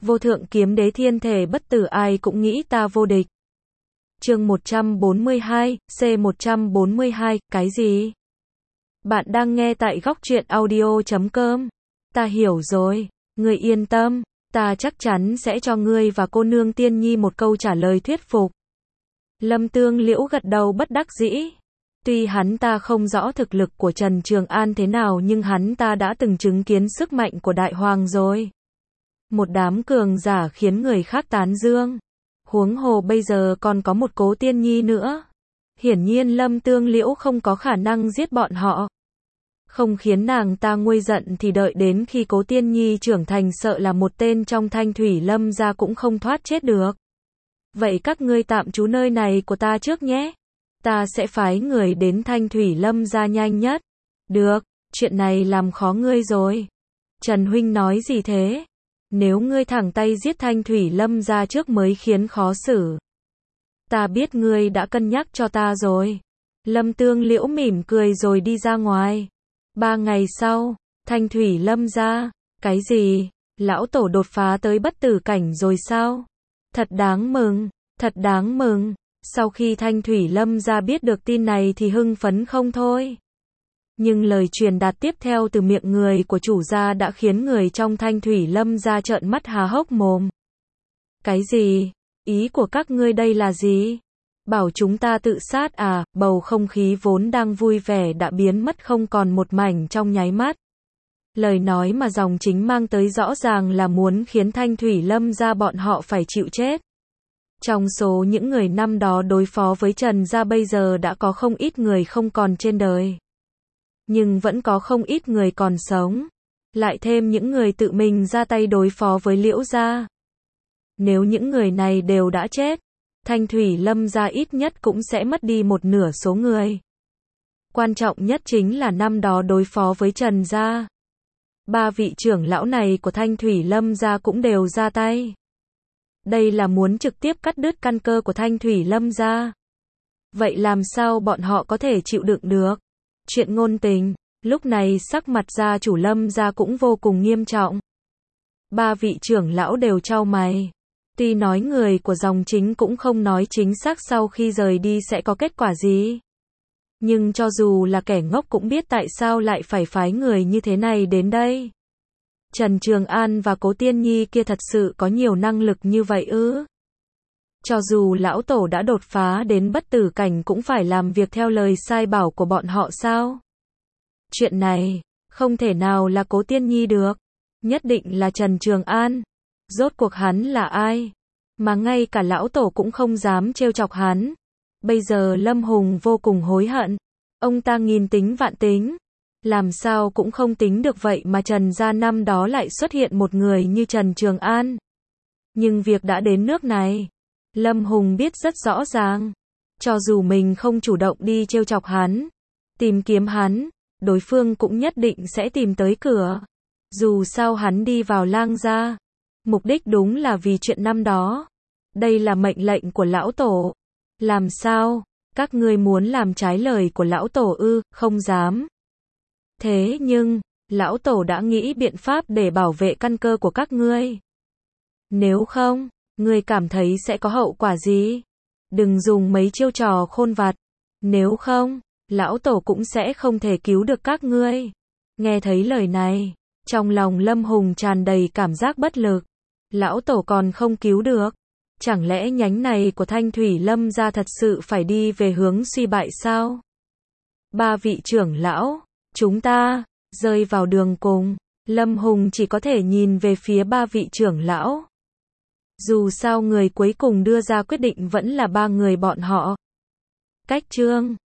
Vô thượng kiếm đế thiên thể bất tử ai cũng nghĩ ta vô địch. Chương 142, C142, cái gì? Bạn đang nghe tại góc truyện audio.com. Ta hiểu rồi, ngươi yên tâm, ta chắc chắn sẽ cho ngươi và cô nương Tiên Nhi một câu trả lời thuyết phục. Lâm Tương Liễu gật đầu bất đắc dĩ. Tuy hắn ta không rõ thực lực của Trần Trường An thế nào nhưng hắn ta đã từng chứng kiến sức mạnh của Đại Hoàng rồi. Một đám cường giả khiến người khác tán dương. Huống hồ bây giờ còn có một Cố Tiên Nhi nữa. Hiển nhiên Lâm Tương Liễu không có khả năng giết bọn họ. Không khiến nàng ta nguôi giận thì đợi đến khi Cố Tiên Nhi trưởng thành sợ là một tên trong Thanh Thủy Lâm gia cũng không thoát chết được. Vậy các ngươi tạm trú nơi này của ta trước nhé. Ta sẽ phái người đến Thanh Thủy Lâm gia nhanh nhất. Được, chuyện này làm khó ngươi rồi. Trần huynh nói gì thế? Nếu ngươi thẳng tay giết Thanh Thủy Lâm gia trước mới khiến khó xử. Ta biết ngươi đã cân nhắc cho ta rồi. Lâm Tương Liễu mỉm cười rồi đi ra ngoài. 3 ngày sau, Thanh Thủy Lâm gia, cái gì? Lão tổ đột phá tới bất tử cảnh rồi sao? Thật đáng mừng, thật đáng mừng. Sau khi Thanh Thủy Lâm gia biết được tin này thì hưng phấn không thôi. Nhưng lời truyền đạt tiếp theo từ miệng người của chủ gia đã khiến người trong Thanh Thủy Lâm gia trợn mắt há hốc mồm. Cái gì? Ý của các ngươi đây là gì? Bảo chúng ta tự sát à? Bầu không khí vốn đang vui vẻ đã biến mất không còn một mảnh trong nháy mắt. Lời nói mà dòng chính mang tới rõ ràng là muốn khiến Thanh Thủy Lâm gia bọn họ phải chịu chết. Trong số những người năm đó đối phó với Trần gia bây giờ đã có không ít người không còn trên đời. Nhưng vẫn có không ít người còn sống. Lại thêm những người tự mình ra tay đối phó với Liễu gia. Nếu những người này đều đã chết, Thanh Thủy Lâm gia ít nhất cũng sẽ mất đi một nửa số người. Quan trọng nhất chính là năm đó đối phó với Trần gia. 3 vị trưởng lão này của Thanh Thủy Lâm gia cũng đều ra tay. Đây là muốn trực tiếp cắt đứt căn cơ của Thanh Thủy Lâm gia. Vậy làm sao bọn họ có thể chịu đựng được? Chuyện ngôn tình, lúc này sắc mặt gia chủ Lâm gia cũng vô cùng nghiêm trọng. 3 vị trưởng lão đều chau mày. Tuy nói người của dòng chính cũng không nói chính xác sau khi rời đi sẽ có kết quả gì. Nhưng cho dù là kẻ ngốc cũng biết tại sao lại phải phái người như thế này đến đây. Trần Trường An và Cố Tiên Nhi kia thật sự có nhiều năng lực như vậy ư? Cho dù lão tổ đã đột phá đến bất tử cảnh cũng phải làm việc theo lời sai bảo của bọn họ sao? Chuyện này, không thể nào là Cố Tiên Nhi được. Nhất định là Trần Trường An. Rốt cuộc hắn là ai? Mà ngay cả lão tổ cũng không dám trêu chọc hắn. Bây giờ Lâm Hùng vô cùng hối hận. Ông ta nghìn tính vạn tính. Làm sao cũng không tính được vậy mà Trần gia năm đó lại xuất hiện một người như Trần Trường An. Nhưng việc đã đến nước này. Lâm Hùng biết rất rõ ràng. Cho dù mình không chủ động đi trêu chọc hắn, tìm kiếm hắn, đối phương cũng nhất định sẽ tìm tới cửa. Dù sao hắn đi vào Lang gia. Mục đích đúng là vì chuyện năm đó. Đây là mệnh lệnh của lão tổ. Làm sao? Các ngươi muốn làm trái lời của lão tổ ư? Không dám. Thế nhưng, lão tổ đã nghĩ biện pháp để bảo vệ căn cơ của các ngươi. Nếu không, ngươi cảm thấy sẽ có hậu quả gì? Đừng dùng mấy chiêu trò khôn vặt. Nếu không, lão tổ cũng sẽ không thể cứu được các ngươi. Nghe thấy lời này, trong lòng Lâm Hùng tràn đầy cảm giác bất lực. Lão tổ còn không cứu được. Chẳng lẽ nhánh này của Thanh Thủy Lâm gia thật sự phải đi về hướng suy bại sao? 3 vị trưởng lão, chúng ta rơi vào đường cùng. Lâm Hùng chỉ có thể nhìn về phía 3 vị trưởng lão. Dù sao người cuối cùng đưa ra quyết định vẫn là 3 người bọn họ. Cách chương